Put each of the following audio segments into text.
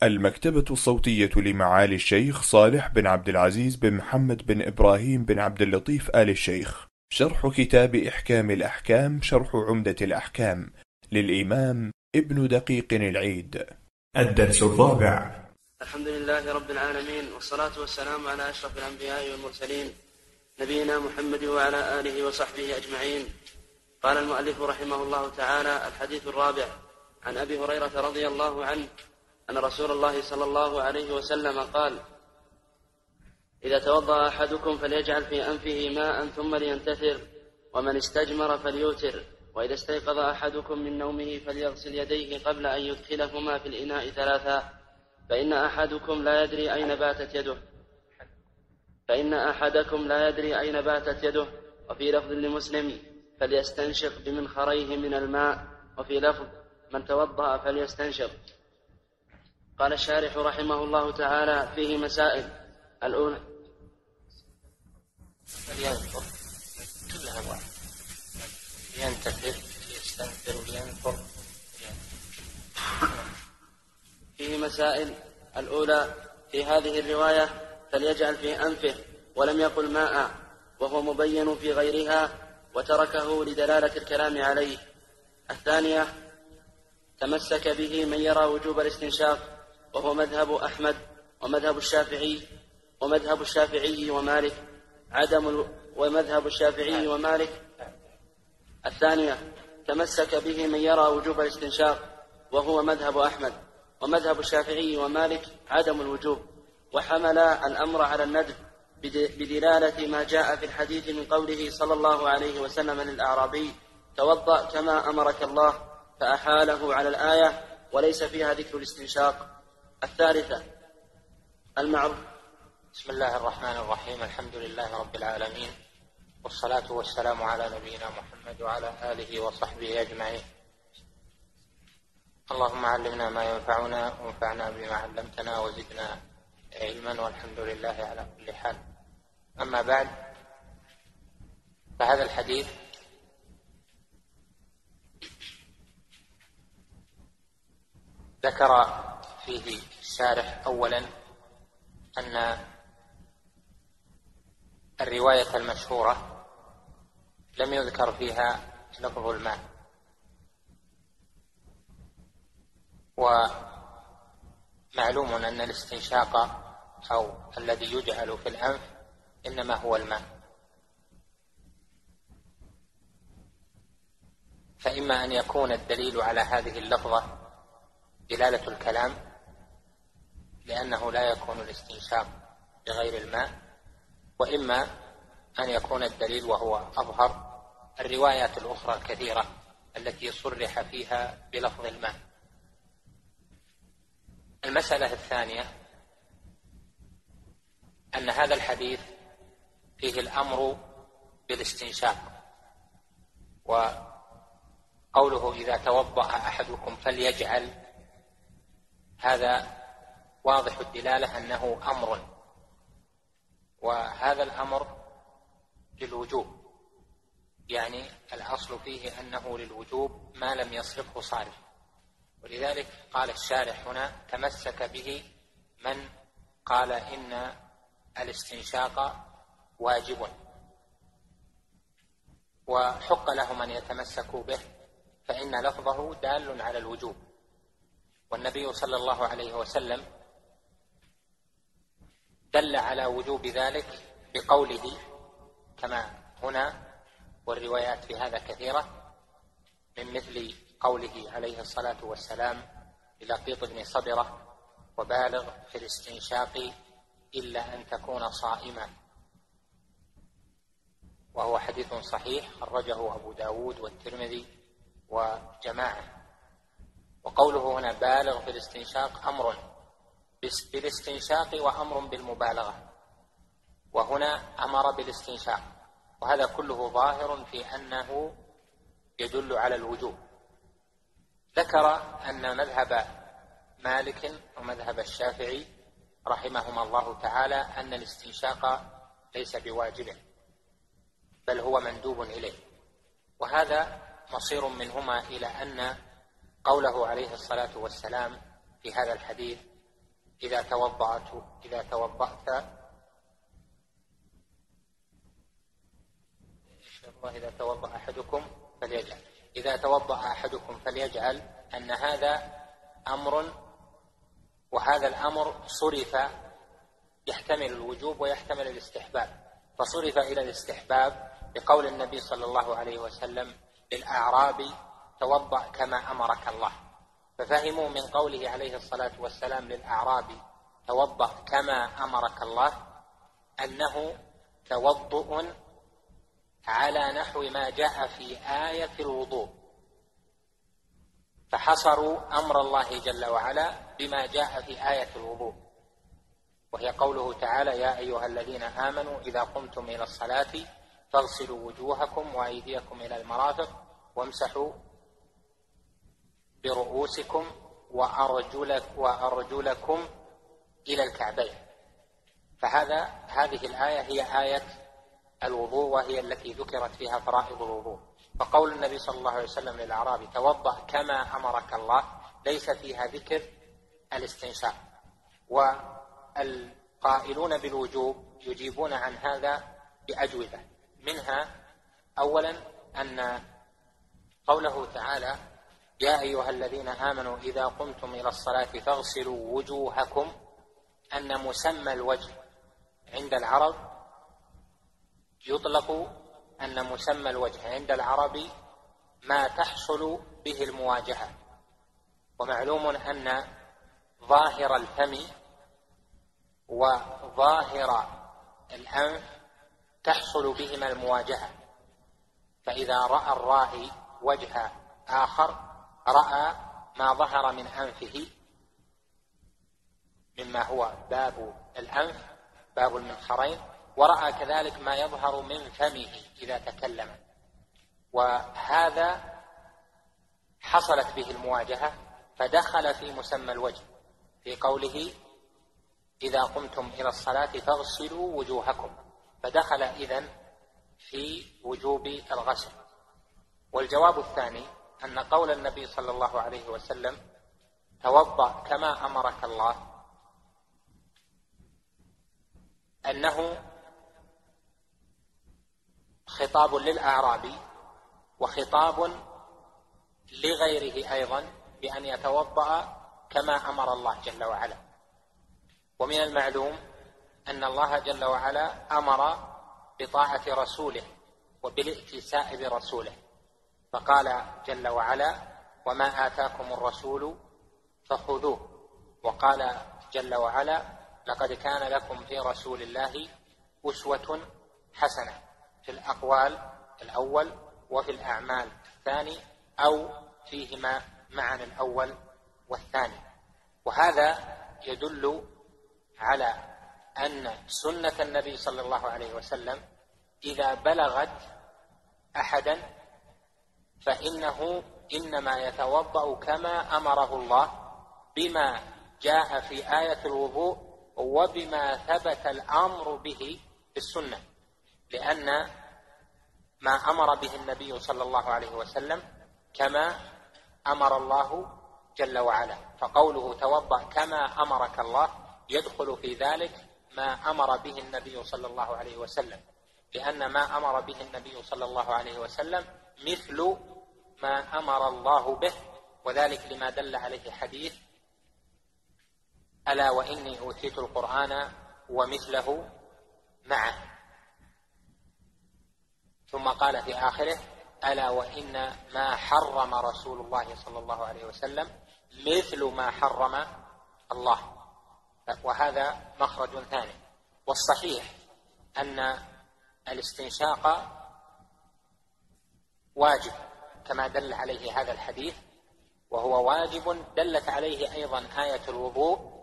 المكتبة الصوتية لمعالي الشيخ صالح بن عبد العزيز بن محمد بن إبراهيم بن عبد اللطيف آل الشيخ، شرح كتاب إحكام الأحكام، شرح عمدة الأحكام للإمام ابن دقيق العيد. الدرس الرابع. الحمد لله رب العالمين، والصلاة والسلام على أشرف الأنبياء والمرسلين، نبينا محمد وعلى آله وصحبه أجمعين. قال المؤلف رحمه الله تعالى: الحديث الرابع. عن أبي هريرة رضي الله عنه أن رسول الله صلى الله عليه وسلم قال: إذا توضأ أحدكم فليجعل في أنفه ماء ثم لينتثر، ومن استجمر فليوتر، وإذا استيقظ أحدكم من نومه فليغسل يديه قبل أن يدخلهما في الإناء ثلاثا، فإن أحدكم لا يدري أين باتت يده. وفي لفظ لمسلم: فليستنشق بمنخريه من الماء. وفي لفظ: من توضأ فليستنشق. قال الشارح رحمه الله تعالى: فيه مسائل. الأولى: ينفر كلها واحد، ينتفر، يستنفر، ينفر. فيه مسائل. الأولى: في هذه الرواية فليجعل في أنفه، ولم يقل ماء، وهو مبين في غيرها، وتركه لدلالة الكلام عليه. الثانية: تمسك به من يرى وجوب الاستنشاق، وهو مذهب أحمد ومذهب الشافعي ومالك الثانية: تمسك به من يرى وجوب الاستنشاق، وهو مذهب أحمد ومذهب الشافعي ومالك عدم الوجوب، وحمل الأمر على الندب بدلالة ما جاء في الحديث من قوله صلى الله عليه وسلم للأعرابي: توضأ كما أمرك الله، فأحاله على الآية وليس فيها ذكر الاستنشاق. الثالثة: المعروف. بسم الله الرحمن الرحيم. الحمد لله رب العالمين، والصلاة والسلام على نبينا محمد وعلى آله وصحبه أجمعين. اللهم علمنا ما ينفعنا، وانفعنا بما علمتنا، وزدنا علما، والحمد لله على كل حال. أما بعد، فهذا الحديث ذكر فيه الشارح أولا أن الرواية المشهورة لم يذكر فيها لفظ الماء، ومعلوم أن الاستنشاق أو الذي يجعل في الأنف إنما هو الماء، فإما أن يكون الدليل على هذه اللفظة دلالة الكلام، لأنه لا يكون الاستنشاق بغير الماء، وإما أن يكون الدليل، وهو أظهر، الروايات الأخرى الكثيرة التي صرح فيها بلفظ الماء. المسألة الثانية أن هذا الحديث فيه الأمر بالاستنشاق، وقوله إذا توضأ أحدكم فليجعل، هذا واضح الدلالة أنه أمر، وهذا الأمر للوجوب، يعني الأصل فيه أنه للوجوب ما لم يصرفه صارف. ولذلك قال الشارح هنا: تمسك به من قال إن الاستنشاق واجب، وحق لهم أن يتمسكوا به، فإن لفظه دال على الوجوب. والنبي صلى الله عليه وسلم دل على وجوب ذلك بقوله كما هنا، والروايات في هذا كثيرة، من مثل قوله عليه الصلاة والسلام للقيط بن صبرة: وبالغ في الاستنشاق إلا أن تكون صائما، وهو حديث صحيح خرجه أبو داود والترمذي وجماعة. وقوله هنا بالغ في الاستنشاق أمر بالاستنشاق وأمر بالمبالغة، وهنا أمر بالاستنشاق، وهذا كله ظاهر في أنه يدل على الوجوب. ذكر أن مذهب مالك ومذهب الشافعي رحمهما الله تعالى أن الاستنشاق ليس بواجب، بل هو مندوب إليه، وهذا مصير منهما إلى أن قوله عليه الصلاة والسلام في هذا الحديث: إذا توضأ أحدكم فليجعل أن هذا أمر، وهذا الأمر صرف يحتمل الوجوب ويحتمل الاستحباب، فصرف إلى الاستحباب بقول النبي صلى الله عليه وسلم للأعرابي: توضأ كما أمرك الله، ففهموا من قوله عليه الصلاة والسلام للأعرابي: توضأ كما أمرك الله، أنه توضؤ على نحو ما جاء في آية الوضوء، فحصروا أمر الله جل وعلا بما جاء في آية الوضوء، وهي قوله تعالى: يا أيها الذين آمنوا إذا قمتم إلى الصلاة فاغسلوا وجوهكم وأيديكم إلى المرافق وامسحوا برؤوسكم وأرجلكم إلى الكعبين. هذه الآية هي آية الوضوء، وهي التي ذكرت فيها فرائض الوضوء. فقول النبي صلى الله عليه وسلم للأعرابي: توضأ كما أمرك الله، ليس فيها ذكر الاستنشاق. والقائلون بالوجوب يجيبون عن هذا بأجوبة، منها أولا أن قوله تعالى: يا أيها الذين آمنوا إذا قمتم إلى الصلاة فاغسلوا وجوهكم، أن مسمى الوجه عند العرب يطلق، أن مسمى الوجه عند العرب ما تحصل به المواجهة، ومعلوم أن ظاهر الفم وظاهر الأنف تحصل بهما المواجهة، فإذا رأى الرائي وجه آخر رأى ما ظهر من أنفه مما هو باب الأنف، باب المنخرين، ورأى كذلك ما يظهر من فمه إذا تكلم، وهذا حصلت به المواجهة فدخل في مسمى الوجه في قوله: إذا قمتم إلى الصلاة فاغسلوا وجوهكم، فدخل إذن في وجوب الغسل. والجواب الثاني أن قول النبي صلى الله عليه وسلم: توضأ كما أمرك الله، أنه خطاب للأعرابي وخطاب لغيره أيضا بأن يتوضأ كما أمر الله جل وعلا. ومن المعلوم أن الله جل وعلا أمر بطاعة رسوله وبالائتساء برسوله، فقال جل وعلا: وما آتاكم الرسول فخذوه، وقال جل وعلا: لقد كان لكم في رسول الله أسوة حسنة في الأقوال الأول وفي الأعمال الثاني، أو فيهما معا الأول والثاني. وهذا يدل على أن سنة النبي صلى الله عليه وسلم إذا بلغت أحدا فإنه إنما يتوضأ كما أمره الله بما جاء في آية الوضوء وبما ثبت الأمر به في السنة، لأن ما أمر به النبي صلى الله عليه وسلم كما أمر الله جل وعلا، فقوله توضأ كما أمرك الله يدخل في ذلك ما أمر به النبي صلى الله عليه وسلم، لأن ما أمر به النبي صلى الله عليه وسلم مثل ما أمر الله به، وذلك لما دل عليه حديث: ألا وإني أوتيت القرآن ومثله معه، ثم قال في آخره: ألا وإن ما حرم رسول الله صلى الله عليه وسلم مثل ما حرم الله. وهذا مخرج ثاني. والصحيح أن الاستنشاق واجب كما دل عليه هذا الحديث، وهو واجب دلت عليه أيضا آية الوضوء،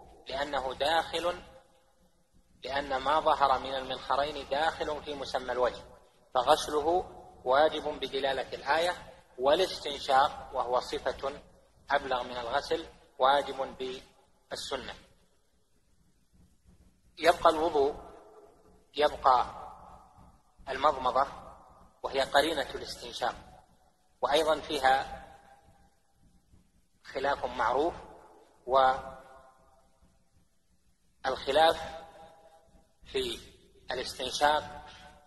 لأن ما ظهر من المنخرين داخل في مسمى الوجه، فغسله واجب بدلالة الآية، والاستنشاق وهو صفة أبلغ من الغسل واجب بالسنة. يبقى الوضوء، يبقى المضمضة وهي قرينة الاستنشاق، وأيضا فيها خلاف معروف، الخلاف في الاستنشاق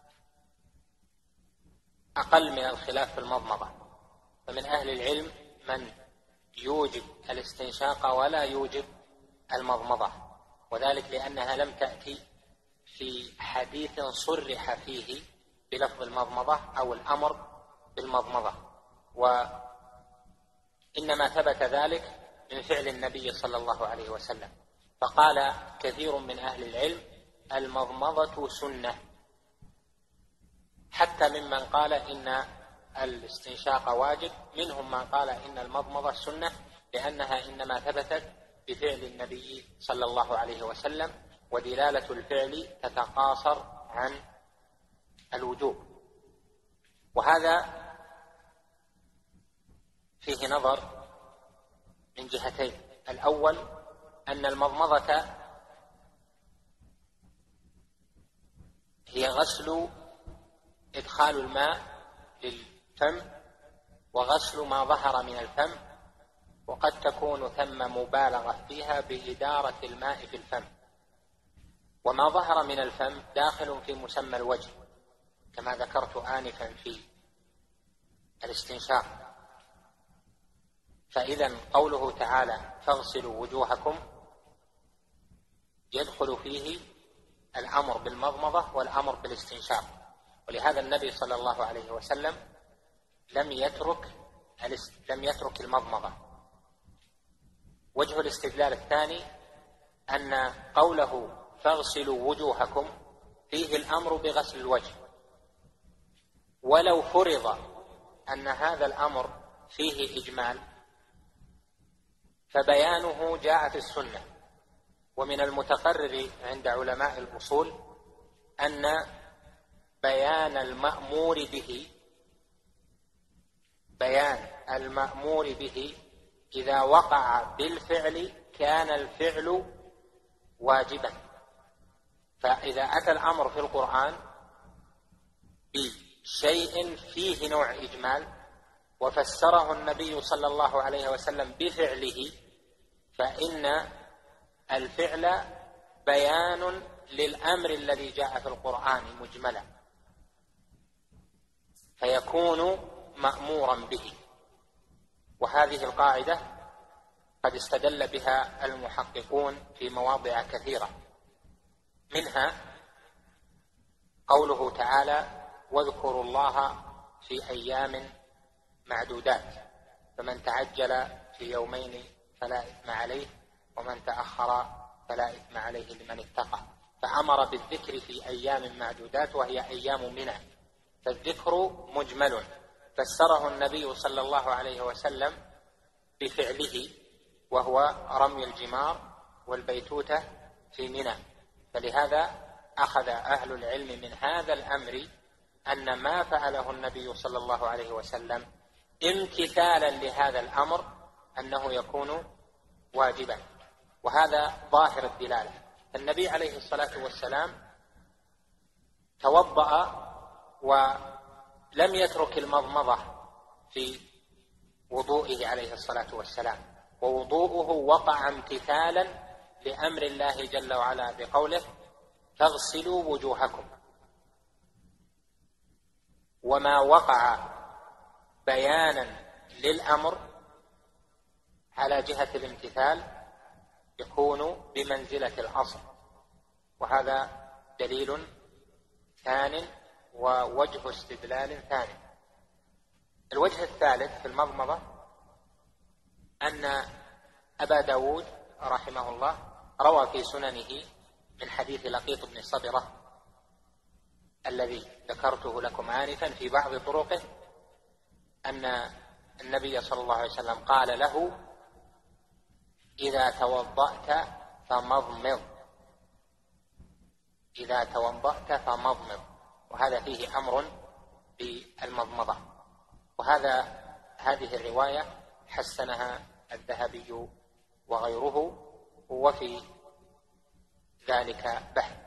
أقل من الخلاف في المضمضة، فمن أهل العلم من يوجب الاستنشاق ولا يوجب المضمضة، وذلك لأنها لم تأتي في حديث صرح فيه بلفظ المضمضة أو الأمر بالمضمضة، وإنما ثبت ذلك من فعل النبي صلى الله عليه وسلم. فقال كثير من أهل العلم المضمضة سنة، حتى ممن قال إن الاستنشاق واجب، منهم من قال إن المضمضة سنة لأنها إنما ثبتت بفعل النبي صلى الله عليه وسلم، ودلالة الفعل تتقاصر عن الوجوب. وهذا فيه نظر من جهتين: الأول أن المضمضة هي إدخال الماء للفم وغسل ما ظهر من الفم، وقد تكون ثم مبالغة فيها بإدارة الماء في الفم، وما ظهر من الفم داخل في مسمى الوجه كما ذكرت آنفا في الاستنشاق. فإذا قوله تعالى فاغسلوا وجوهكم يدخل فيه الأمر بالمضمضة والأمر بالاستنشاق، ولهذا النبي صلى الله عليه وسلم لم يترك المضمضة. وجه الاستدلال الثاني أن قوله فاغسلوا وجوهكم فيه الأمر بغسل الوجه، ولو فرض أن هذا الأمر فيه إجمال فبيانه جاء في السنة. ومن المتقرر عند علماء الأصول أن بيان المأمور به إذا وقع بالفعل كان الفعل واجبا. فإذا أتى الأمر في القرآن بشيء فيه نوع إجمال وفسره النبي صلى الله عليه وسلم بفعله، فإن الفعل بيان للأمر الذي جاء في القرآن مجملا، فيكون مأمورا به. وهذه القاعدة قد استدل بها المحققون في مواضع كثيرة، منها قوله تعالى واذكروا الله في أيام معدودات، فمن تعجل في يومين فلا إثم عليه ومن تأخر فلا إثم عليه لمن اتقى. فأمر بالذكر في أيام معدودات وهي أيام منى، فالذكر مجمل فسره النبي صلى الله عليه وسلم بفعله وهو رمي الجمار والبيتوتة في منى. فلهذا أخذ أهل العلم من هذا الأمر أن ما فعله النبي صلى الله عليه وسلم امتثالا لهذا الأمر أنه يكون واجبا، وهذا ظاهر الدلالة. النبي عليه الصلاة والسلام توضأ ولم يترك المضمضة في وضوئه عليه الصلاة والسلام، ووضوءه وقع امتثالا لأمر الله جل وعلا بقوله فاغسلوا وجوهكم. وما وقع بيانا للأمر على جهة الامتثال يكون بمنزلة الأصل، وهذا دليل ثان ووجه استدلال ثاني. الوجه الثالث في المضمضة أن أبا داود رحمه الله روى في سننه من حديث لقيط بن صبرة الذي ذكرته لكم آنفا في بعض طرقه أن النبي صلى الله عليه وسلم قال له إذا توضأت فمضمض، إذا توضأت فمضمض، وهذا فيه أمر بالمضمضة. هذه الرواية حسنها الذهبي وغيره، وفي ذلك بحث،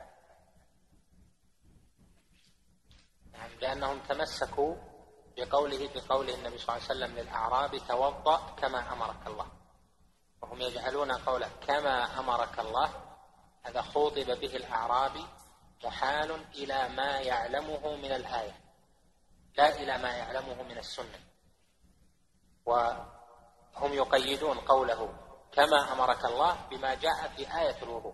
لأنهم تمسكوا بقول النبي صلى الله عليه وسلم للأعرابي توضأ كما أمرك الله، وهم يجعلون قوله كما أمرك الله هذا خوضب به الأعرابي محال إلى ما يعلمه من الآية لا إلى ما يعلمه من السنة. وهم يقيدون قوله كما أمرك الله بما جاء في آية الوضوء.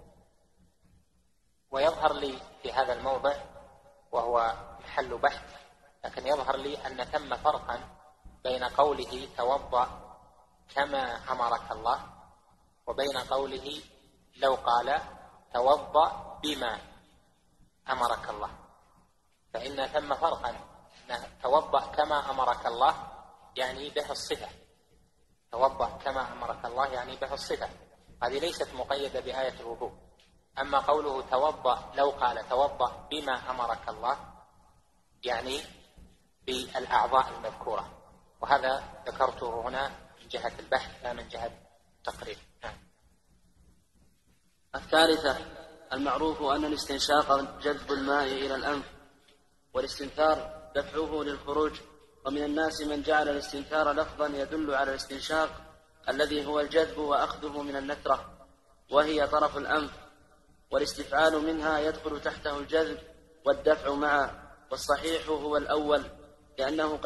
ويظهر لي في هذا الموضع، وهو محل بحث، لكن يظهر لي أن ثم فرقا بين قوله توضأ كما أمرك الله وبين قوله لو قال توضأ بما أمرك الله. فإن ثم فرقا، توضأ كما أمرك الله يعني به الصفة، توضأ كما أمرك الله يعني به الصفة، هذه ليست مقيدة بآية الوضوء. أما قوله توضأ لو قال توضأ بما أمرك الله يعني بالأعضاء المذكورة، وهذا ذكرته هنا من جهة البحث لا من جهة التقرير. الثالثة المعروف أن الاستنشاق جذب الماء إلى الأنف، والاستنثار دفعه للخروج. ومن الناس من جعل الاستنثار لفظا يدل على الاستنشاق الذي هو الجذب وأخذه من النثرة وهي طرف الأنف، والاستفعال منها يدخل تحته الجذب والدفع معا، والصحيح هو الأول لأنه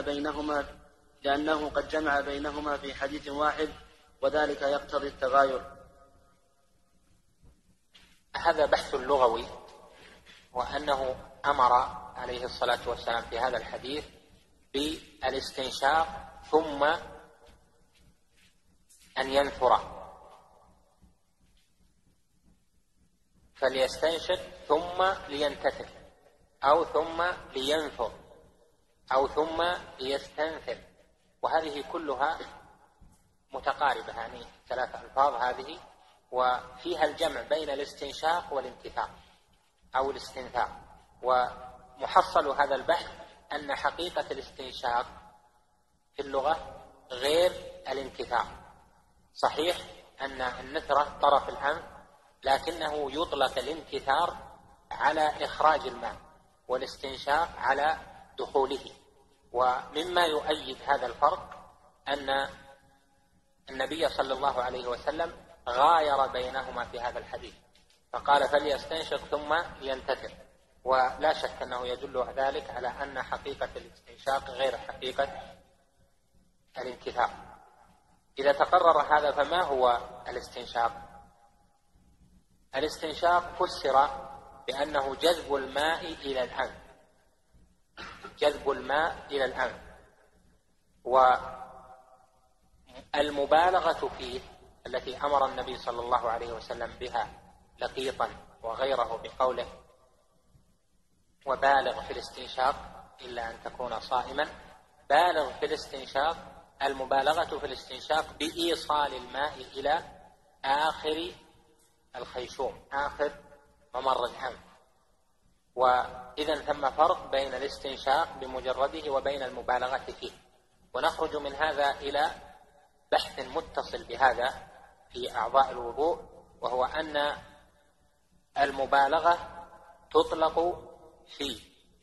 قد جمع بينهما في حديث واحد، وذلك يقتضي التغاير. هذا بحث لغوي، وأنه أمر عليه الصلاة والسلام في هذا الحديث بالاستنشاق ثم أن ينثر، فليستنشق ثم لينتثر، أو ثم لينثر، أو ثم ليستنثر، وهذه كلها متقاربة، يعني 3 ألفاظ هذه، وفيها الجمع بين الاستنشاق والانتثار أو الاستنثار. ومحصل هذا البحث أن حقيقة الاستنشاق في اللغة غير الانتثار. صحيح أن النثرة طرف الأنف، لكنه يطلق الانتثار على إخراج الماء والاستنشاق على دخوله. ومما يؤيد هذا الفرق أن النبي صلى الله عليه وسلم غاير بينهما في هذا الحديث، فقال فليستنشق ثم لينتثر، ولا شك أنه يدل ذلك على أن حقيقة الاستنشاق غير حقيقة الانتثار. إذا تقرر هذا فما هو الاستنشاق؟ الاستنشاق فسر بأنه جذب الماء إلى الأنف، جذب الماء إلى الأنف، والمبالغة فيه التي أمر النبي صلى الله عليه وسلم بها لقيطا وغيره بقوله وبالغ في الاستنشاق إلا أن تكون صائما. بالغ في الاستنشاق، المبالغة في الاستنشاق بإيصال الماء إلى آخر الخيشوم، آخر ممر الأنف. وإذا ثم فرق بين الاستنشاق بمجرده وبين المبالغة فيه. ونخرج من هذا إلى بحث متصل بهذا في أعضاء الوضوء، وهو أن المبالغة تطلق في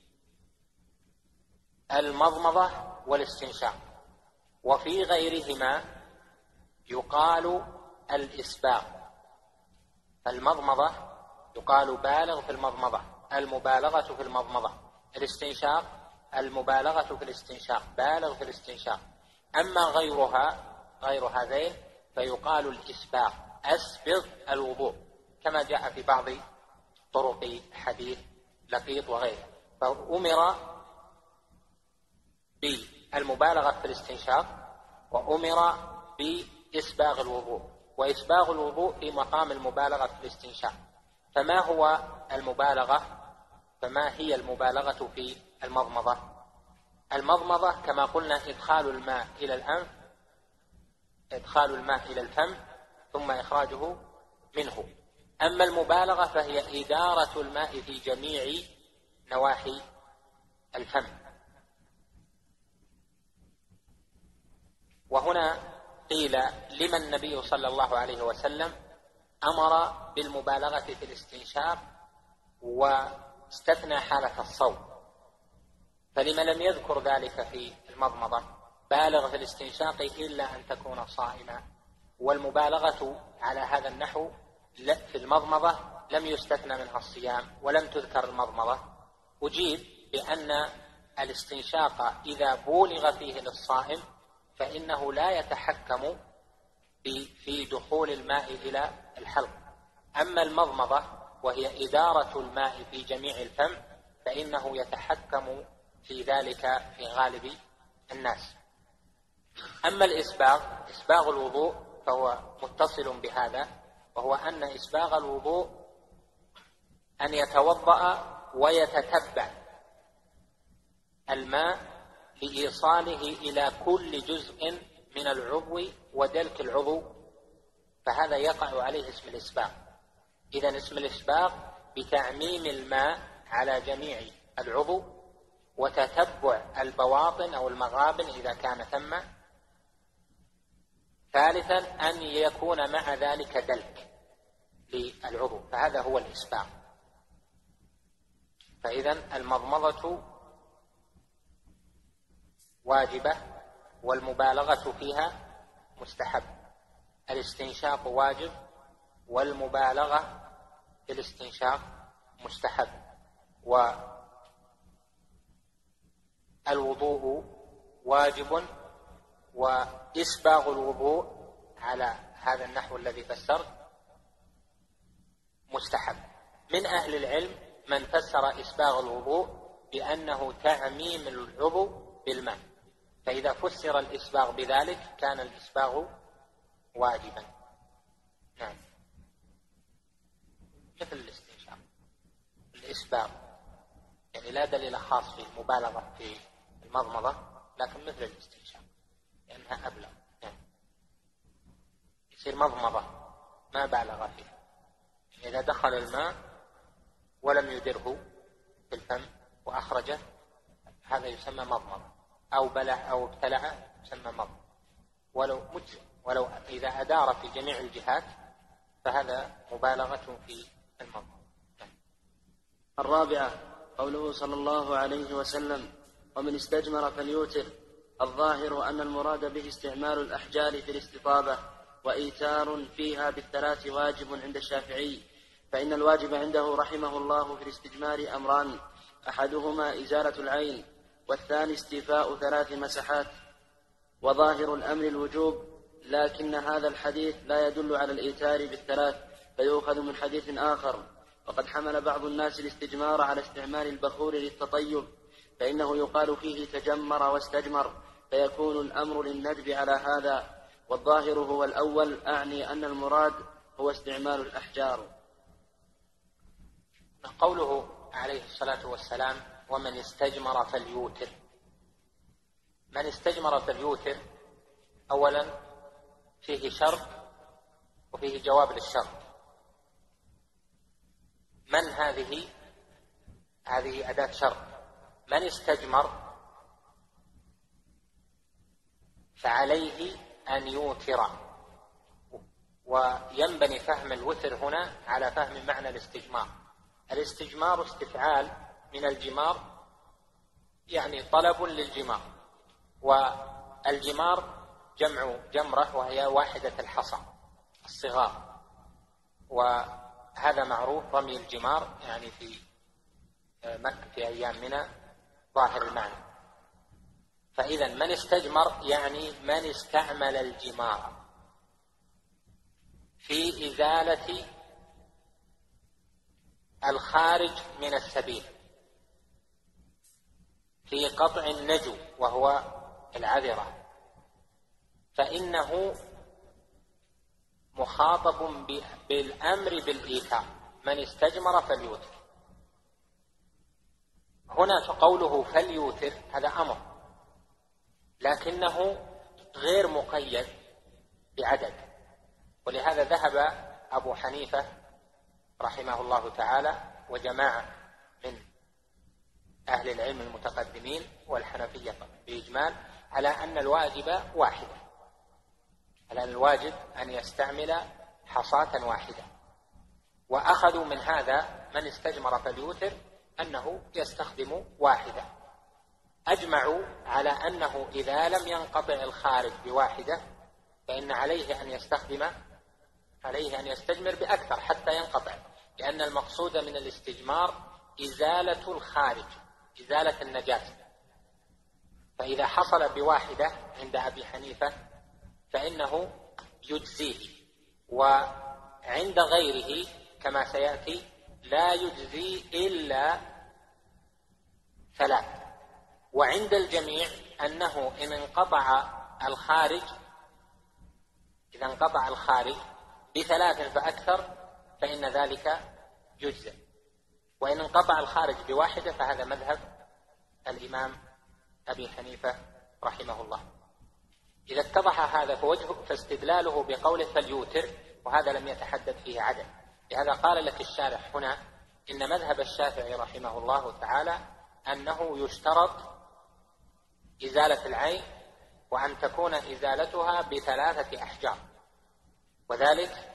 المضمضة والاستنشاق، وفي غيرهما يقال الإسباغ. المضمضة يقال بالغ في المضمضة، المبالغة في المضمضة. الاستنشاق المبالغة في الاستنشاق، بالغ في الاستنشاق. أما غير هذين فيقال الإسباغ، أسبغ الوضوء، كما جاء في بعض طرق حديث لقيط وغيره. فأمر بالمبالغة في الاستنشاق وأمر بإسباغ الوضوء، وإسباغ الوضوء في مقام المبالغة في الاستنشاق. فما هو المبالغة؟ فما هي المبالغة في المضمضة؟ المضمضة كما قلنا إدخال الماء إلى الأنف، إدخال الماء إلى الفم ثم إخراجه منه. أما المبالغة فهي إدارة الماء في جميع نواحي الفم. وهنا قيل لما النبي صلى الله عليه وسلم أمر بالمبالغة في الاستنشاق واستثنى حالة الصوم، فلما لم يذكر ذلك في المضمضة؟ بالغ في الاستنشاق إلا أن تكون صائما. والمبالغة على هذا النحو في المضمضة لم يستثنى منها الصيام ولم تذكر المضمضة، أجيب بأن الاستنشاق إذا بولغ فيه للصائم فإنه لا يتحكم في دخول الماء إلى الحلق. أما المضمضة وهي إدارة الماء في جميع الفم فإنه يتحكم في ذلك في غالب الناس. أما إسباغ الوضوء فهو متصل بهذا، وهو أن إسباغ الوضوء أن يتوضأ ويتتبع الماء لإيصاله إلى كل جزء من العضو ودلك العضو، فهذا يقع عليه اسم الإسباغ. إذن اسم الإسباغ بتعميم الماء على جميع العضو وتتبع البواطن أو المغابن إذا كان ثم. ثالثا أن يكون مع ذلك دلك للعضو، فهذا هو الإسباغ. فإذن المضمضة واجبة والمبالغة فيها مستحب، الاستنشاق واجب والمبالغة في الاستنشاق مستحب، والوضوء واجب وإسباغ الوضوء على هذا النحو الذي فسرت مستحب. من أهل العلم من فسر إسباغ الوضوء بأنه تعميم العضو بالماء، فإذا فسر الإسباغ بذلك كان الإسباغ واجبا. نعم، مثل الاستنشاق الإسباغ، يعني لا دليل خاص في المبالغة في المضمضة، لكن مثل الاستنشاق لأنها أبلغ. نعم، يصير مضمضة ما بالغ فيها. إذا دخل الماء ولم يدره في الفم وأخرجه هذا يسمى مضمضة، أو بلع أو ابتلع يسمى مضمضة، ولو إذا أدار في جميع الجهات فهذا مبالغة في المضمضة. الرابعة قوله صلى الله عليه وسلم: ومن استجمر فليوتر. الظاهر أن المراد به استعمال الأحجار في الاستطابة، وإيتار فيها بالثلاث واجب عند الشافعي، فإن الواجب عنده رحمه الله في الاستجمار أمران: أحدهما إزالة العين، والثاني استيفاء 3 مسحات. وظاهر الأمر الوجوب، لكن هذا الحديث لا يدل على الإيتار بالثلاث، فيؤخذ من حديث آخر. وقد حمل بعض الناس الاستجمار على استعمال البخور للتطيب، فإنه يقال فيه تجمر واستجمر، فيكون الأمر للندب على هذا. والظاهر هو الأول، أعني أن المراد هو استعمال الأحجار. قوله عليه الصلاة والسلام: ومن استجمر فليوتر. من استجمر فليوتر أولا فيه شرط وفيه جواب للشرط. من هذه أداة شرط. من استجمر فعليه أن يوتر، وينبني فهم الوتر هنا على فهم معنى الاستجمار. الاستجمار استفعال من الجمار، يعني طلب للجمار، والجمار جمع جمرة وهي واحدة الحصى الصغار، وهذا معروف رمي الجمار يعني في مكة في أيام منى ظاهر المعنى. فإذا من استجمر يعني من استعمل الجمار في إزالة الخارج من السبيل، في قطع النجو وهو العذرة، فإنه مخاطب بالأمر بالإيتار. من استجمر فليوتر. هنا قوله فليوتر هذا أمر، لكنه غير مقيد بعدد، ولهذا ذهب أبو حنيفة رحمه الله تعالى وجماعة من أهل العلم المتقدمين والحنفية بإجمال على أن الواجب واحدة، على الواجب أن يستعمل حصاة واحدة، وأخذوا من هذا من استجمر فليوتر أنه يستخدم واحدة. أجمعوا على أنه إذا لم ينقطع الخارج بواحدة فإن عليه أن يستخدم عليه أن يستجمر بأكثر حتى ينقطع، لأن المقصود من الاستجمار إزالة الخارج، إزالة النجاسة. فإذا حصل بواحدة عند أبي حنيفة فإنه يجزيه، وعند غيره كما سيأتي لا يجزي إلا 3. وعند الجميع أنه إن انقطع الخارج، إذا انقطع الخارج ب3 فأكثر فإن ذلك يجزى، وإن انقطع الخارج بواحدة فهذا مذهب الإمام أبي حنيفة رحمه الله. إذا اتضح هذا فاستدلاله بقوله فليوتر، وهذا لم يتحدث فيه عدد. لهذا قال لك الشارح هنا إن مذهب الشافعي رحمه الله تعالى أنه يشترط إزالة العين، وأن تكون إزالتها ب3 أحجار، وذلك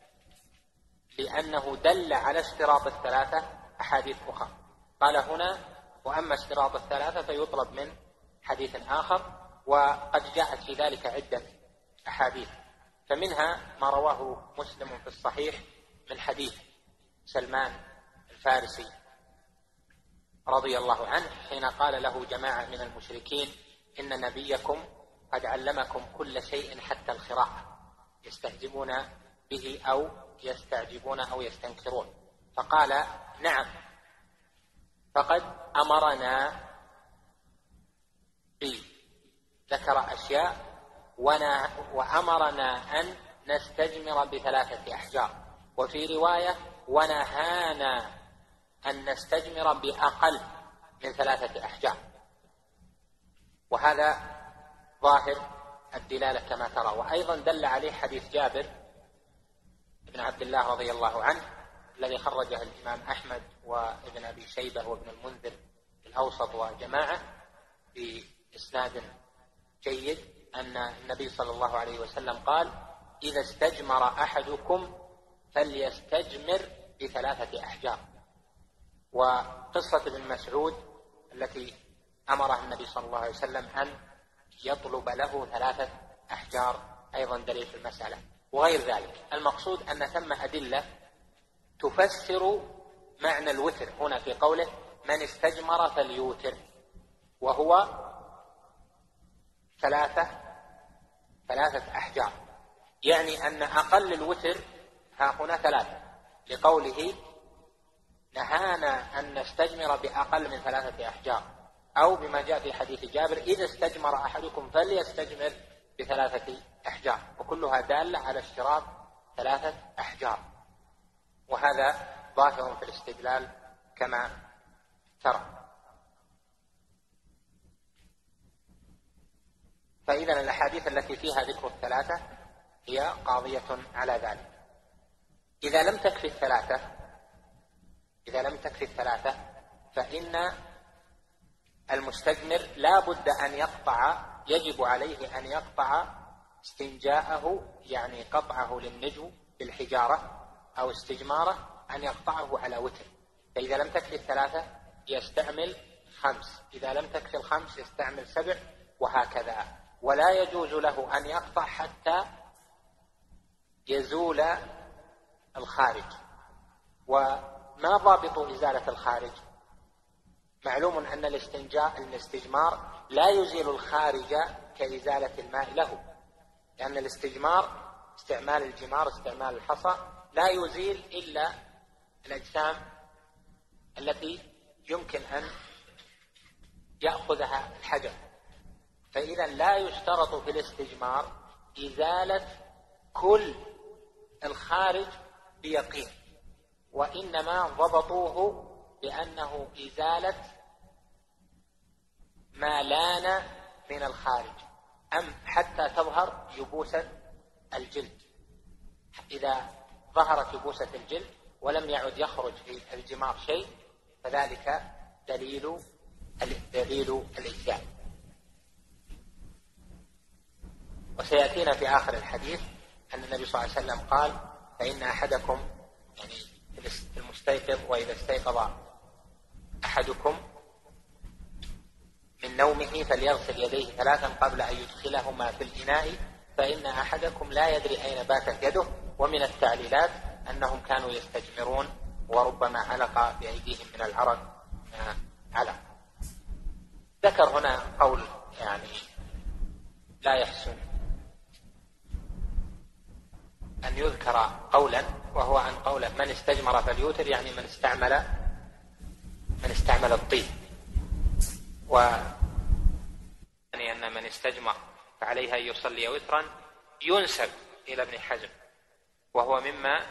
لأنه دل على اشتراط 3 أحاديث أخرى. قال هنا وأما اشتراط 3 فيطلب من حديث آخر، وقد جاءت في ذلك عدة أحاديث، فمنها ما رواه مسلم في الصحيح من حديث سلمان الفارسي رضي الله عنه حين قال له جماعة من المشركين إن نبيكم قد علمكم كل شيء حتى الخراءة، يستهزئون به أو يستعجبون أو يستنكرون. فقال نعم، فقد أمرنا ذكر أشياء وأمرنا أن نستجمر ب3 أحجار، وفي رواية ونهانا أن نستجمر بأقل من 3 أحجار. وهذا ظاهر الدلالة كما ترى. وأيضا دل عليه حديث جابر بن عبد الله رضي الله عنه الذي خرجه الإمام أحمد وابن أبي شيبة وابن المنذر الأوسط وجماعة بإسناد جيد أن النبي صلى الله عليه وسلم قال إذا استجمر أحدكم فليستجمر ب3 أحجار. وقصة ابن مسعود التي أمره النبي صلى الله عليه وسلم أن يطلب له 3 أحجار أيضا دليل في المسألة، وغير ذلك. المقصود أن ثم أدلة تفسر معنى الوتر هنا في قوله من استجمر فليوتر، وهو 3 أحجار، يعني أن أقل الوتر ها هنا 3، لقوله نهانا أن نستجمر بأقل من 3 أحجار، أو بما جاء في حديث جابر إذا استجمر أحدكم فليستجمر ب3 أحجار، وكلها دالة على اشتراط 3 أحجار. وهذا ظاهر في الاستدلال كما ترى. فإذا الأحاديث التي فيها ذكر 3 هي قاضية على ذلك. إذا لم تكفي 3 فإن المستجمر لا بد أن يجب عليه أن يقطع استنجاءه، يعني قطعه للنجو بالحجارة أو استجماره أن يقطعه على وتر. فإذا لم تكفي 3 يستعمل 5، إذا لم تكفي 5 يستعمل 7، وهكذا. ولا يجوز له أن يقطع حتى يزول الخارج. وما ضابط إزالة الخارج؟ معلوم أن الاستجمار لا يزيل الخارج كإزالة الماء له، لأن الاستجمار استعمال الجمار استعمال الحصى لا يزيل إلا الأجسام التي يمكن أن يأخذها الحجر. فإذا لا يشترط في الاستجمار إزالة كل الخارج بيقين، وإنما ضبطوه بأنه إزالة ما لان من الخارج، أم حتى تظهر يبوسة الجلد. إذا ظهرت يبوسة الجلد ولم يعد يخرج في الجمار شيء فذلك دليل الإجزاء. وسيأتينا في آخر الحديث أن النبي صلى الله عليه وسلم قال فإن أحدكم، يعني المستيقظ، وإذا استيقظ أحدكم من نومه فليغسل يديه 3 قبل أن يدخلهما في الإناء، فإن أحدكم لا يدري أين باتت يده ومن التعليلات أنهم كانوا يستجمرون وربما علق بأيديهم من العرق علق. ذكر هنا قول يعني لا يحسن أن يذكر قولا، وهو عن قوله من استجمر فليوتر، يعني من استعمل الطيب، يعني أن من استجمر فعليه أن يصلي وترا ينسب إلى ابن حزم، وهو مما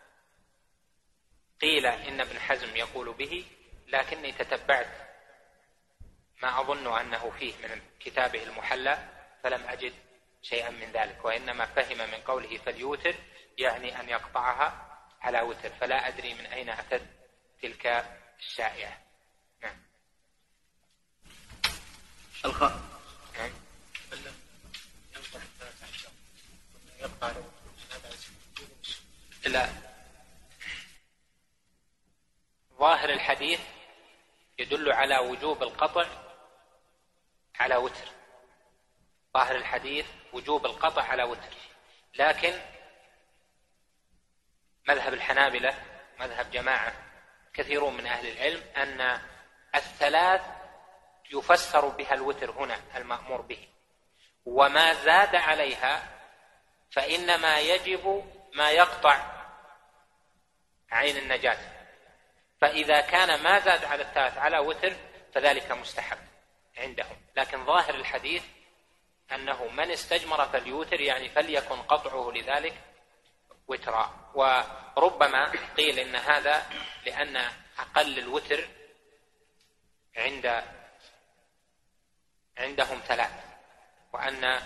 قيل إن ابن حزم يقول به، لكني تتبعت ما أظن أنه فيه من كتابه المحلى فلم أجد شيئا من ذلك، وإنما فهم من قوله فليوتر يعني أن يقطعها على وتر، فلا أدري من أين أتت تلك الشائعة. نعم. لا، ظاهر الحديث يدل على وجوب القطع على وتر، ظاهر الحديث وجوب القطع على وتر، لكن مذهب الحنابلة مذهب جماعة كثيرون من أهل العلم أن الثلاث يفسر بها الوتر هنا المأمور به، وما زاد عليها فإنما يجب ما يقطع عين النجاة، فإذا كان ما زاد على الثلاث على وتر فذلك مستحب عندهم. لكن ظاهر الحديث أنه من استجمر فليوتر يعني فليكن قطعه لذلك وترا، وربما قيل إن هذا لأن أقل الوتر عندهم ثلاث، وأن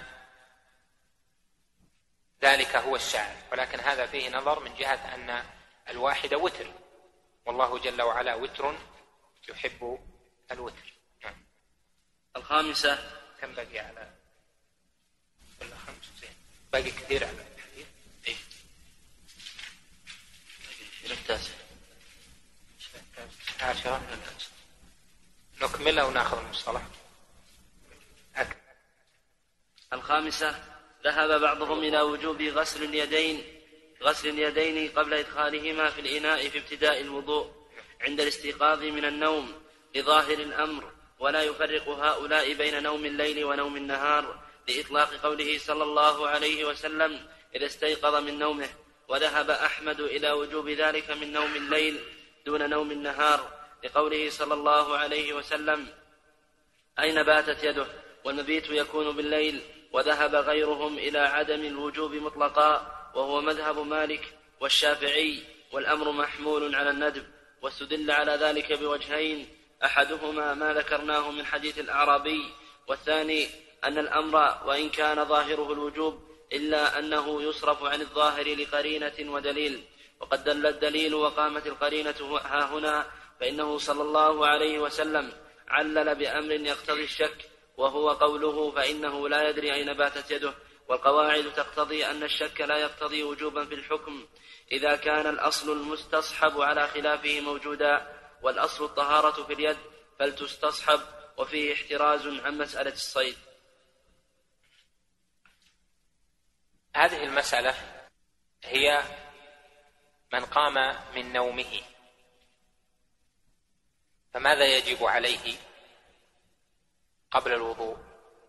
ذلك هو الشاعر، ولكن هذا فيه نظر من جهة أن الواحد وتر، والله جل وعلا وتر يحب الوتر. الخامسة. كم بقي على كل خمس؟ باقي كثير على الحديث. إيه؟ التاسع 10 نكملها وناخذ المصطلح. الخامسة. ذهب بعضهم إلى وجوب غسل اليدين قبل إدخالهما في الإناء في ابتداء الوضوء عند الاستيقاظ من النوم لظاهر الأمر، ولا يفرق هؤلاء بين نوم الليل ونوم النهار لإطلاق قوله صلى الله عليه وسلم إذا استيقظ من نومه. وذهب أحمد إلى وجوب ذلك من نوم الليل دون نوم النهار لقوله صلى الله عليه وسلم أين باتت يده، والمبيت يكون بالليل. وذهب غيرهم إلى عدم الوجوب مطلقا، وهو مذهب مالك والشافعي، والأمر محمول على الندب. واستدل على ذلك بوجهين، أحدهما ما ذكرناه من حديث الأعرابي، والثاني أن الأمر وإن كان ظاهره الوجوب إلا أنه يصرف عن الظاهر لقرينة ودليل، وقد دل الدليل وقامت القرينة ها هنا، فإنه صلى الله عليه وسلم علل بأمر يقتضي الشك، وهو قوله فإنه لا يدري أين باتت يده. والقواعد تقتضي أن الشك لا يقتضي وجوبا في الحكم إذا كان الأصل المستصحب على خلافه موجودا، والأصل الطهارة في اليد فلتستصحب، وفيه احتراز عن مسألة الصيد. هذه المسألة هي من قام من نومه فماذا يجب عليه قبل الوضوء؟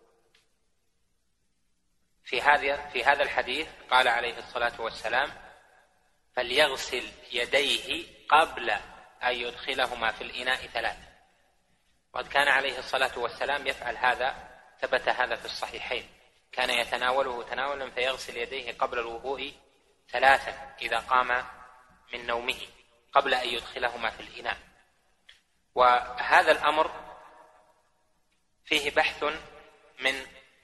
في هذا الحديث قال عليه الصلاة والسلام فليغسل يديه قبل أن يدخلهما في الإناء 3. وقد كان عليه الصلاة والسلام يفعل هذا، ثبت هذا في الصحيحين، كان يتناوله تناولا فيغسل يديه قبل الوضوء 3 إذا قام من نومه قبل أن يدخلهما في الإناء. وهذا الأمر فيه بحث من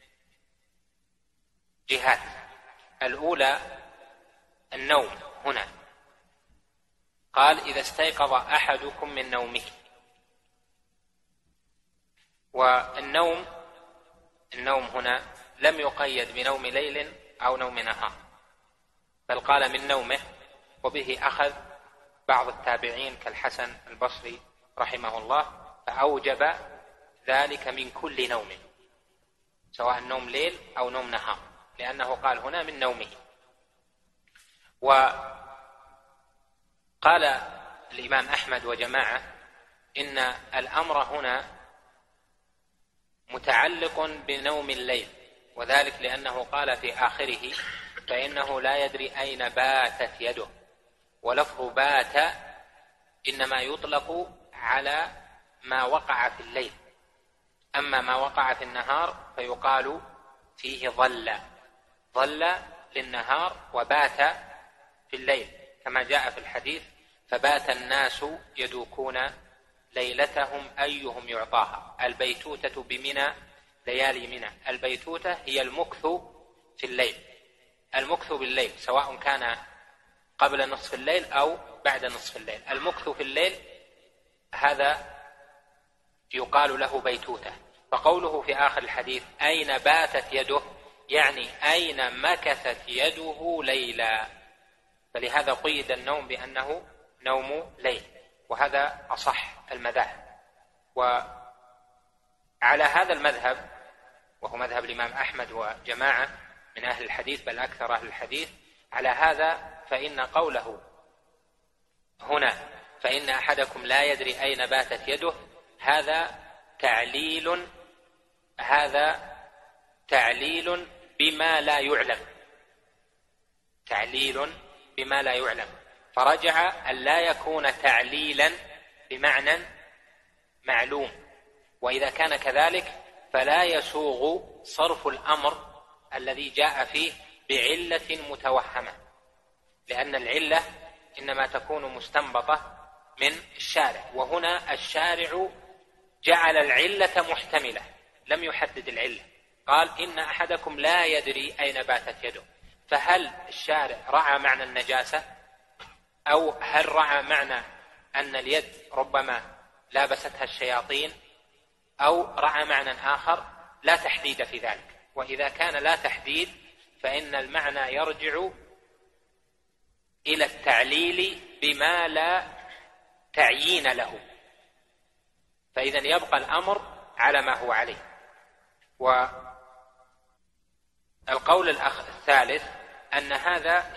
جهات. الأولى النوم هنا، قال إذا استيقظ أحدكم من نومه، والنوم هنا لم يقيد بنوم ليل أو نوم نهار، بل قال من نومه، وبه أخذ بعض التابعين كالحسن البصري رحمه الله، فأوجب ذلك من كل نوم سواء نوم ليل أو نوم نهار، لأنه قال هنا من نومه. وقال الإمام أحمد وجماعة إن الأمر هنا متعلق بنوم الليل، وذلك لأنه قال في آخره فإنه لا يدري أين باتت يده، ولفظ بات إنما يطلق على ما وقع في الليل، أما ما وقع في النهار فيقال فيه ظل للنهار وبات في الليل، كما جاء في الحديث فبات الناس يدوكون ليلتهم أيهم يعطاها، البيتوتة بمنى ليالي منى. البيتوتة هي المكث في الليل، المكث بالليل سواء كان قبل نصف الليل أو بعد نصف الليل. المكث في الليل هذا يقال له بيتوتة. فقوله في آخر الحديث أين باتت يده يعني أين مكثت يده ليلا، فلهذا قيد النوم بأنه نوم ليل، وهذا أصح المذاهب. وعلى هذا المذهب، وهو مذهب الإمام أحمد وجماعة من أهل الحديث بل أكثر أهل الحديث، على هذا فإن قوله هنا فإن أحدكم لا يدري أين باتت يده هذا تعليل بما لا يعلم، تعليل بما لا يعلم، فرجع أن لا يكون تعليلا بمعنى معلوم، وإذا كان كذلك فلا يسوغ صرف الأمر الذي جاء فيه بعلة متوهمة، لأن العلة إنما تكون مستنبطة من الشارع، وهنا الشارع جعل العلة محتملة لم يحدد العلة، قال إن أحدكم لا يدري أين باتت يده، فهل الشارع رعى معنى النجاسة أو هل رعى معنى أن اليد ربما لابستها الشياطين أو رعى معنى آخر؟ لا تحديد في ذلك، وإذا كان لا تحديد فإن المعنى يرجع إلى التعليل بما لا تعيين له، فإذا يبقى الأمر على ما هو عليه. والقول الثالث أن هذا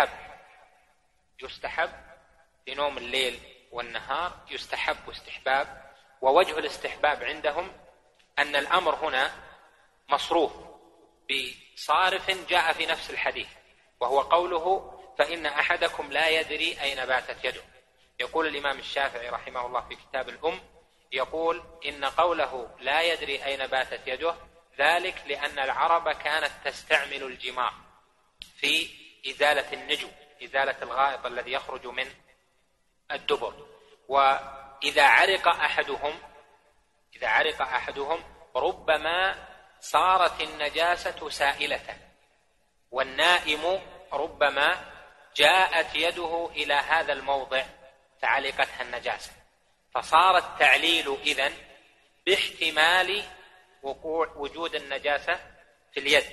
يستحب لنوم الليل والنهار، يستحب استحباب، ووجه الاستحباب عندهم أن الأمر هنا مصروف بصارف جاء في نفس الحديث، وهو قوله فإن أحدكم لا يدري أين باتت يده. يقول الإمام الشافعي رحمه الله في كتاب الأم، يقول إن قوله لا يدري أين باتت يده ذلك لأن العرب كانت تستعمل الجمار في إزالة النجو، إزالة الغائط الذي يخرج من الدبر، وإذا عرق أحدهم ربما صارت النجاسة سائلة، والنائم ربما جاءت يده إلى هذا الموضع فعلقتها النجاسة، فصار التعليل إذن باحتمال وجود النجاسة في اليد،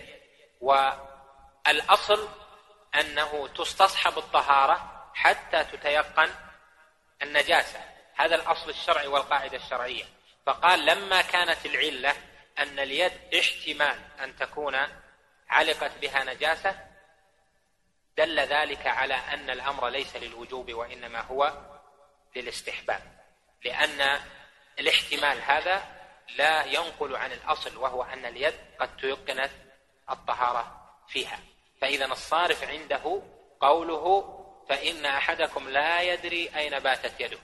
والأصل أنه تستصحب الطهارة حتى تتيقن النجاسة، هذا الأصل الشرعي والقاعدة الشرعية. فقال لما كانت العلة أن اليد احتمال أن تكون علقت بها نجاسة دل ذلك على أن الأمر ليس للوجوب وإنما هو للاستحباب، لأن الاحتمال هذا لا ينقل عن الأصل وهو أن اليد قد تيقنت الطهارة فيها. فإذا الصارف عنده قوله فإن أحدكم لا يدري أين باتت يده،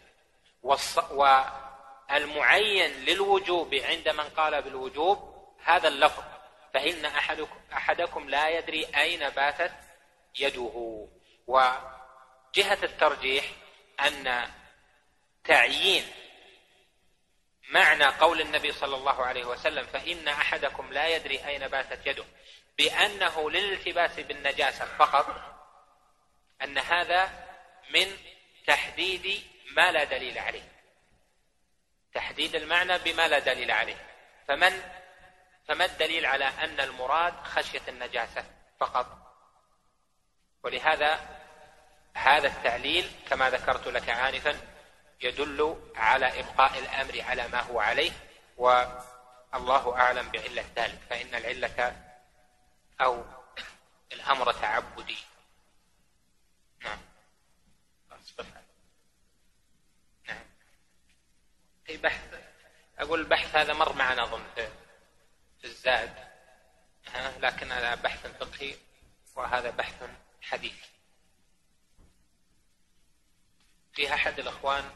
والمعين للوجوب عند من قال بالوجوب هذا اللفظ فإن أحدكم لا يدري أين باتت يده. وجهة الترجيح أن تعيين معنى قول النبي صلى الله عليه وسلم فإن أحدكم لا يدري أين باتت يده بأنه للالتباس بالنجاسة فقط، أن هذا من تحديد ما لا دليل عليه، تحديد المعنى بما لا دليل عليه. فما الدليل على أن المراد خشية النجاسة فقط؟ ولهذا هذا التعليل كما ذكرت لك آنفا يدل على إبقاء الأمر على ما هو عليه، والله أعلم بعلة ذلك، فإن العلة أو الأمر تعبدي. أقول البحث هذا مر معنا أظن في الزاد، لكن هذا بحث فقهي وهذا بحث حديث. في أحد الأخوان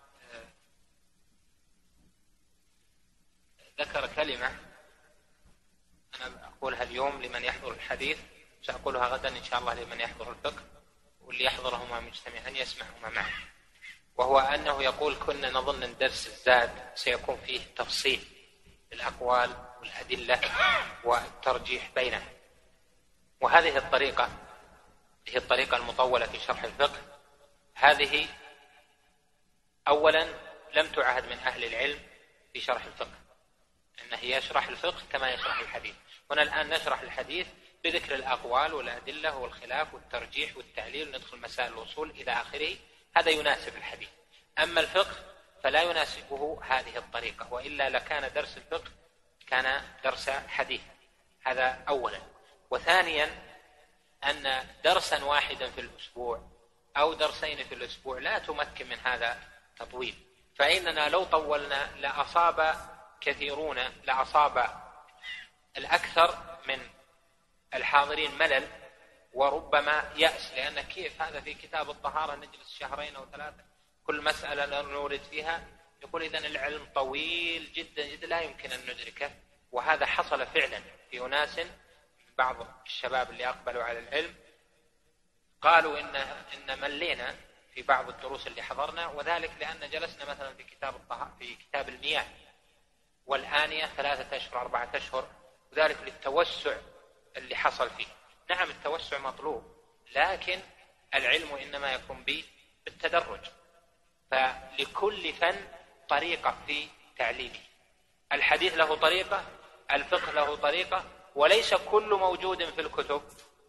ذكر كلمة أنا أقولها اليوم لمن يحضر الحديث، سأقولها غدا إن شاء الله لمن يحضر الفقه، واللي يحضرهما مجتمعا يسمعهما معه، وهو أنه يقول كنا نظن أن درس الزاد سيكون فيه تفصيل الأقوال والأدلة والترجيح بينها، وهذه الطريقة هي الطريقة المطولة في شرح الفقه. هذه أولا لم تعهد من أهل العلم في شرح الفقه، أنه يشرح الفقه كما يشرح الحديث. هنا الآن نشرح الحديث بذكر الأقوال والأدلة والخلاف والترجيح والتعليل، وندخل مسائل الوصول إلى آخره، هذا يناسب الحديث. أما الفقه فلا يناسبه هذه الطريقة، وإلا لكان درس الفقه كان درس حديث. هذا أولا. وثانيا أن درسا واحدا في الأسبوع أو درسين في الأسبوع لا تمكن من هذا تطويل، فإننا لو طولنا لأصاب كثيرون، لأصاب الأكثر من الحاضرين ملل وربما يأس، لأن كيف هذا في كتاب الطهارة نجلس شهرين أو ثلاثة كل مسألة نورد فيها، يقول إذن العلم طويل جدا جدا لا يمكن أن ندركه. وهذا حصل فعلا في أناس من بعض الشباب اللي أقبلوا على العلم، قالوا إن ملينا في بعض الدروس اللي حضرنا، وذلك لأن جلسنا مثلا في كتاب المياه والآنية 3 أشهر 4 أشهر، وذلك للتوسع اللي حصل فيه. نعم التوسع مطلوب، لكن العلم إنما يكون بالتدرج، فلكل فن طريقة في تعليمه. الحديث له طريقة، الفقه له طريقة، وليس كل موجود في الكتب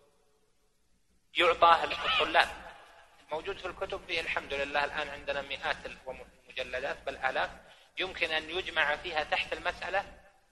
يعطاه الطلاب. موجود في الكتب فيه الحمد لله الآن عندنا مئات المجلدات بل آلاف، يمكن أن يجمع فيها تحت المسألة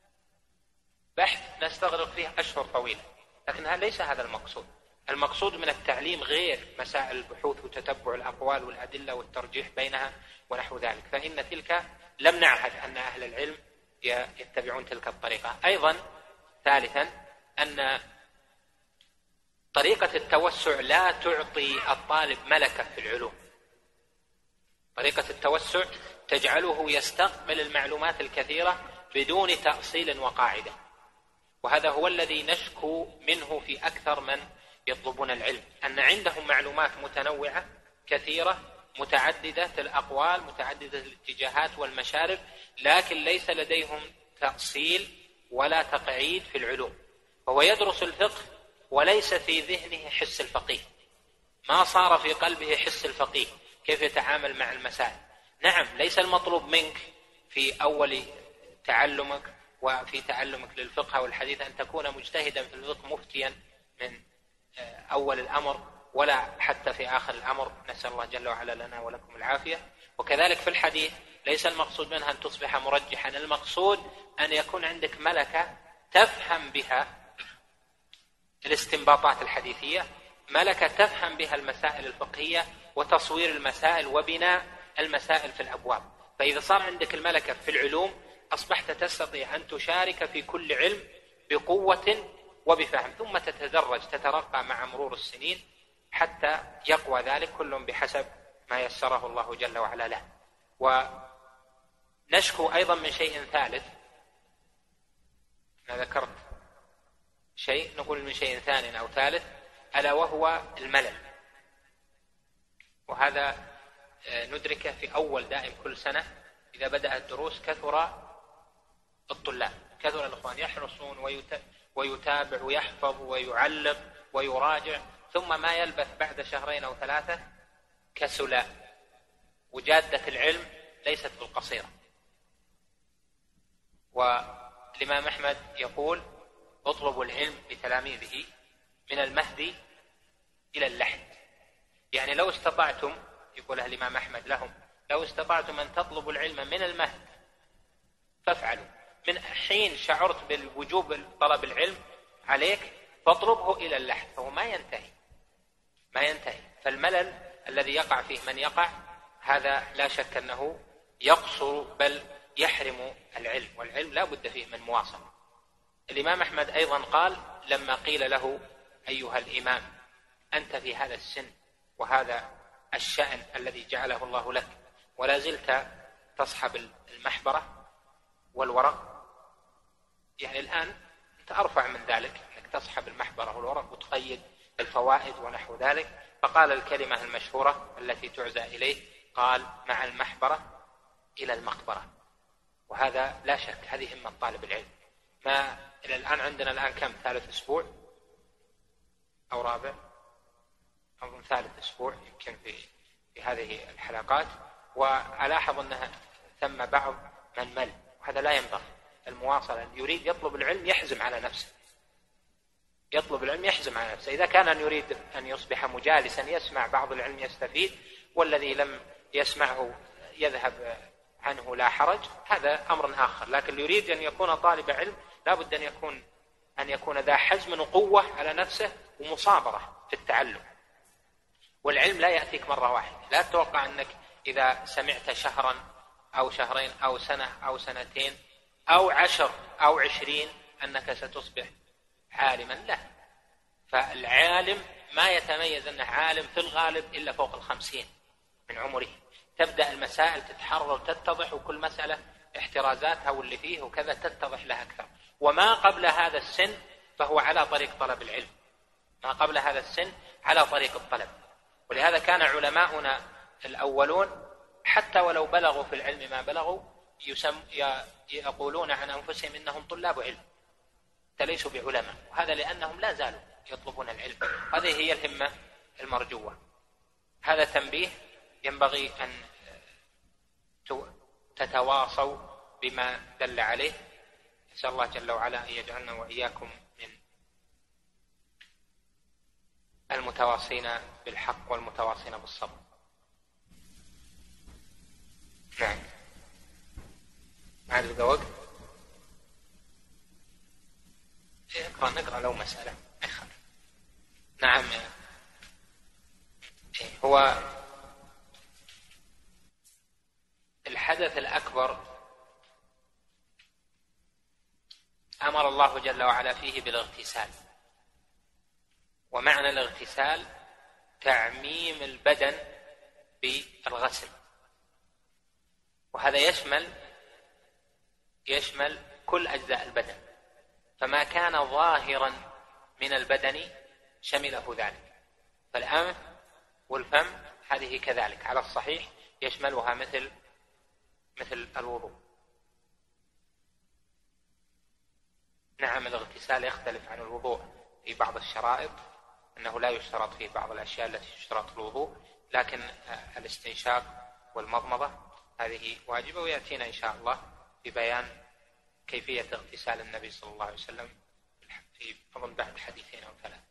بحث نستغرق فيه أشهر طويلة، لكن ليس هذا المقصود. المقصود من التعليم غير مسائل البحوث وتتبع الأقوال والأدلة والترجيح بينها ونحو ذلك، فإن تلك لم نعهد أن أهل العلم يتبعون تلك الطريقة. أيضا ثالثا أن طريقة التوسع لا تعطي الطالب ملكة في العلوم. طريقة التوسع تجعله يستقبل المعلومات الكثيرة بدون تأصيل وقاعدة، وهذا هو الذي نشكو منه في أكثر من يطلبون العلم، أن عندهم معلومات متنوعة كثيرة متعددة الأقوال متعددة الاتجاهات والمشارب، لكن ليس لديهم تأصيل ولا تقعيد في العلوم. فهو يدرس الفقه وليس في ذهنه حس الفقيه، ما صار في قلبه حس الفقيه كيف يتعامل مع المسائل. نعم ليس المطلوب منك في أول تعلمك وفي تعلمك للفقه والحديث أن تكون مجتهدا في الفقه مفتيا من أول الأمر ولا حتى في آخر الأمر، نسأل الله جل وعلا لنا ولكم العافية. وكذلك في الحديث ليس المقصود منها أن تصبح مرجحا، المقصود أن يكون عندك ملكة تفهم بها الاستنباطات الحديثية، ملكة تفهم بها المسائل الفقهية وتصوير المسائل وبناء المسائل في الأبواب. فإذا صار عندك الملكة في العلوم أصبحت تستطيع أن تشارك في كل علم بقوة وبفهم، ثم تتدرج تترقى مع مرور السنين حتى يقوى ذلك كل بحسب ما يسره الله جل وعلا له. ونشكو أيضا من شيء ثالث، أنا ذكرت شيء نقول من شيء ثاني أو ثالث، ألا وهو الملل. وهذا ندركه في أول دائم كل سنة إذا بدأت الدروس كثر الطلاب، كثر الإخوان يحرصون ويتابع ويحفظ ويعلق ويراجع، ثم ما يلبث بعد 2 أو 3 كسل. وجادة العلم ليست بالقصيرة. والإمام أحمد يقول اطلبوا العلم بتلاميذه من المهدي إلى اللحد، يعني لو استطعتم، يقولها الإمام أحمد لهم، لو استطعتم أن تطلبوا العلم من المهد فافعلوا، من حين شعرت بالوجوب طلب العلم عليك فاطلبه إلى اللحد، فهو ما ينتهي. فالملل الذي يقع فيه من يقع هذا لا شك أنه يقصر بل يحرم العلم، والعلم لا بد فيه من مواصلة. الإمام أحمد أيضا قال لما قيل له أيها الإمام أنت في هذا السن وهذا الشأن الذي جعله الله لك ولا زلت تصحب المحبرة والورق، يعني الآن أنت أرفع من ذلك أنك تصحب المحبرة والورق وتقيد الفوائد ونحو ذلك. فقال الكلمة المشهورة التي تعزى إليه، قال مع المحبرة إلى المقبرة. وهذا لا شك هذه همة طالب العلم. ما إلى الآن عندنا الآن كم؟ ثالث أسبوع أو رابع أو ثالث أسبوع يمكن في هذه الحلقات، وألاحظ أنها ثم بعض من مل، وهذا لا ينبغي. المواصلة، يريد يطلب العلم يحزم على نفسه، يطلب العلم يحزم على نفسه. إذا كان يريد أن يصبح مجالسا يسمع بعض العلم يستفيد، والذي لم يسمعه يذهب عنه لا حرج، هذا أمر آخر. لكن يريد أن يكون طالب علم لا بد أن يكون ذا حزم وقوة على نفسه ومصابرة في التعلم. والعلم لا يأتيك مرة واحدة، لا تتوقع أنك إذا سمعت شهرا أو شهرين أو سنة أو سنتين أو 10 أو 20 أنك ستصبح عالما، لا. فالعالم ما يتميز أنه عالم في الغالب إلا فوق 50 من عمره، تبدأ المسائل تتحرر تتضح، وكل مسألة احترازاتها واللي فيه وكذا تتضح لها أكثر. وما قبل هذا السن فهو على طريق طلب العلم، ما قبل هذا السن على طريق الطلب. ولهذا كان علماؤنا الأولون حتى ولو بلغوا في العلم ما بلغوا يقولون عن أنفسهم إنهم طلاب علم ليسوا بعلماء، وهذا لأنهم لا زالوا يطلبون العلم. هذه هي الهمة المرجوة. هذا تنبيه ينبغي أن تتواصوا بما دل عليه. نسأل الله جل وعلا أن يجعلنا وإياكم من المتواصين بالحق والمتواصين بالصبر. نعم، عاد بقى وقت نقرأ لو مسألة. نعم، هو الحدث الأكبر أمر الله جل وعلا فيه بالاغتسال، ومعنى الاغتسال تعميم البدن بالغسل، وهذا يشمل كل أجزاء البدن، فما كان ظاهرا من البدن شمله ذلك. فالأنف والفم هذه كذلك على الصحيح يشملها مثل الوضوء. نعم، الاغتسال يختلف عن الوضوء في بعض الشرائط، أنه لا يشترط فيه بعض الأشياء التي تشترط الوضوء، لكن الاستنشاق والمضمضة هذه واجبة. ويأتينا إن شاء الله ببيان كيفية اغتسال النبي صلى الله عليه وسلم في أظن بعد 2 أو 3.